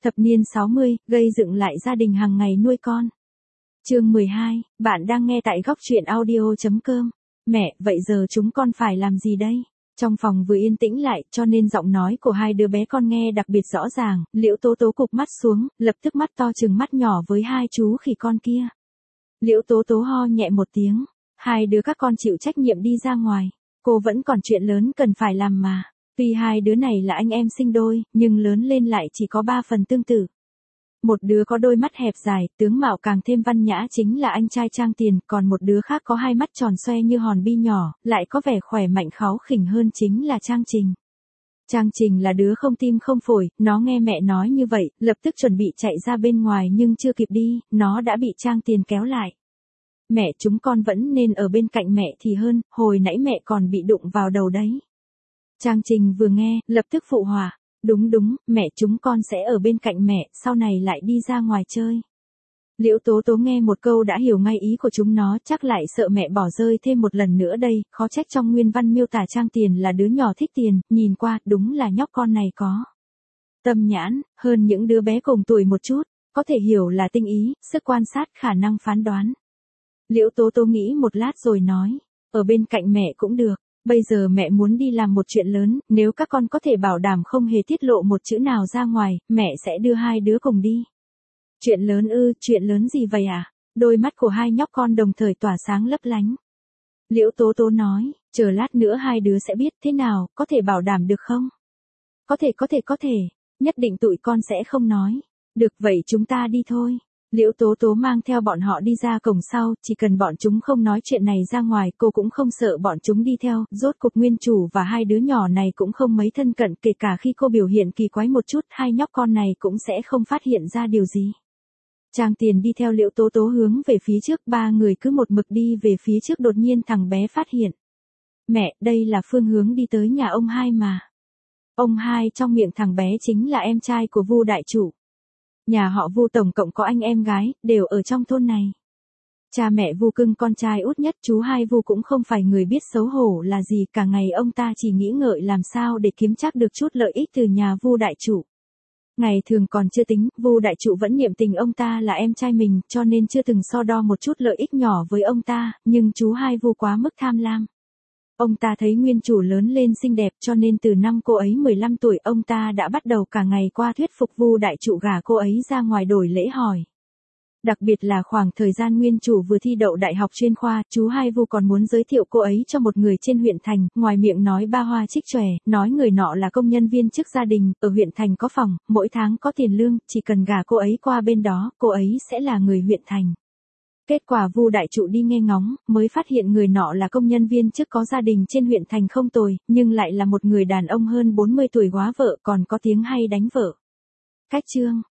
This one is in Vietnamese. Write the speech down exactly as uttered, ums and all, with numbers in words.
Thập niên sáu mươi, gây dựng lại gia đình hàng ngày nuôi con. Chương mười hai, bạn đang nghe tại góc truyện audio chấm com. Mẹ, vậy giờ chúng con phải làm gì đây? Trong phòng vừa yên tĩnh lại, cho nên giọng nói của hai đứa bé con nghe đặc biệt rõ ràng. Liễu Tố Tố cụp mắt xuống, lập tức mắt to trừng mắt nhỏ với hai chú khỉ con kia. Liễu Tố Tố ho nhẹ một tiếng. Hai đứa các con chịu trách nhiệm đi ra ngoài. Cô vẫn còn chuyện lớn cần phải làm mà. Tuy hai đứa này là anh em sinh đôi, nhưng lớn lên lại chỉ có ba phần tương tự. Một đứa có đôi mắt hẹp dài, tướng mạo càng thêm văn nhã chính là anh trai Trang Tiền, còn một đứa khác có hai mắt tròn xoe như hòn bi nhỏ, lại có vẻ khỏe mạnh kháu khỉnh hơn chính là Trang Trình. Trang Trình là đứa không tim không phổi, nó nghe mẹ nói như vậy, lập tức chuẩn bị chạy ra bên ngoài nhưng chưa kịp đi, nó đã bị Trang Tiền kéo lại. Mẹ, chúng con vẫn nên ở bên cạnh mẹ thì hơn, hồi nãy mẹ còn bị đụng vào đầu đấy. Trang Trình vừa nghe, lập tức phụ họa. Đúng đúng, mẹ chúng con sẽ ở bên cạnh mẹ, sau này lại đi ra ngoài chơi. Liễu Tố Tố nghe một câu đã hiểu ngay ý của chúng nó, chắc lại sợ mẹ bỏ rơi thêm một lần nữa đây, khó trách trong nguyên văn miêu tả Trang Tiền là đứa nhỏ thích tiền, nhìn qua, đúng là nhóc con này có tâm nhãn, hơn những đứa bé cùng tuổi một chút, có thể hiểu là tinh ý, sức quan sát, khả năng phán đoán. Liễu Tố Tố nghĩ một lát rồi nói, ở bên cạnh mẹ cũng được. Bây giờ mẹ muốn đi làm một chuyện lớn, nếu các con có thể bảo đảm không hề tiết lộ một chữ nào ra ngoài, mẹ sẽ đưa hai đứa cùng đi. Chuyện lớn ư, chuyện lớn gì vậy à? Đôi mắt của hai nhóc con đồng thời tỏa sáng lấp lánh. Liễu Tố Tố nói, chờ lát nữa hai đứa sẽ biết thế nào, có thể bảo đảm được không? Có thể có thể có thể, nhất định tụi con sẽ không nói. Được vậy chúng ta đi thôi. Liễu Tố Tố mang theo bọn họ đi ra cổng sau, chỉ cần bọn chúng không nói chuyện này ra ngoài, cô cũng không sợ bọn chúng đi theo, rốt cuộc nguyên chủ và hai đứa nhỏ này cũng không mấy thân cận, kể cả khi cô biểu hiện kỳ quái một chút, hai nhóc con này cũng sẽ không phát hiện ra điều gì. Trang Tiền đi theo Liễu Tố Tố hướng về phía trước, ba người cứ một mực đi về phía trước, đột nhiên thằng bé phát hiện. Mẹ, đây là phương hướng đi tới nhà ông hai mà. Ông hai trong miệng thằng bé chính là em trai của Vu đại chủ. Nhà họ Vu tổng cộng có anh em gái, đều ở trong thôn này. Cha mẹ Vu cưng con trai út nhất, chú hai Vu cũng không phải người biết xấu hổ là gì, cả ngày ông ta chỉ nghĩ ngợi làm sao để kiếm chắc được chút lợi ích từ nhà Vu đại chủ. Ngày thường còn chưa tính, Vu đại chủ vẫn niệm tình ông ta là em trai mình, cho nên chưa từng so đo một chút lợi ích nhỏ với ông ta, nhưng chú hai Vu quá mức tham lam. Ông ta thấy nguyên chủ lớn lên xinh đẹp, cho nên từ năm cô ấy mười lăm tuổi ông ta đã bắt đầu cả ngày qua thuyết phục Vu đại trụ gả cô ấy ra ngoài đổi lễ hỏi. Đặc biệt là khoảng thời gian nguyên chủ vừa thi đậu đại học chuyên khoa, chú hai Vu còn muốn giới thiệu cô ấy cho một người trên huyện thành, ngoài miệng nói ba hoa trích chòe, nói người nọ là công nhân viên chức gia đình, ở huyện thành có phòng, mỗi tháng có tiền lương, chỉ cần gả cô ấy qua bên đó, cô ấy sẽ là người huyện thành. Kết quả Vu đại trụ đi nghe ngóng, mới phát hiện người nọ là công nhân viên chức có gia đình trên huyện thành không tồi, nhưng lại là một người đàn ông hơn bốn mươi tuổi góa vợ, còn có tiếng hay đánh vợ. Cách chương,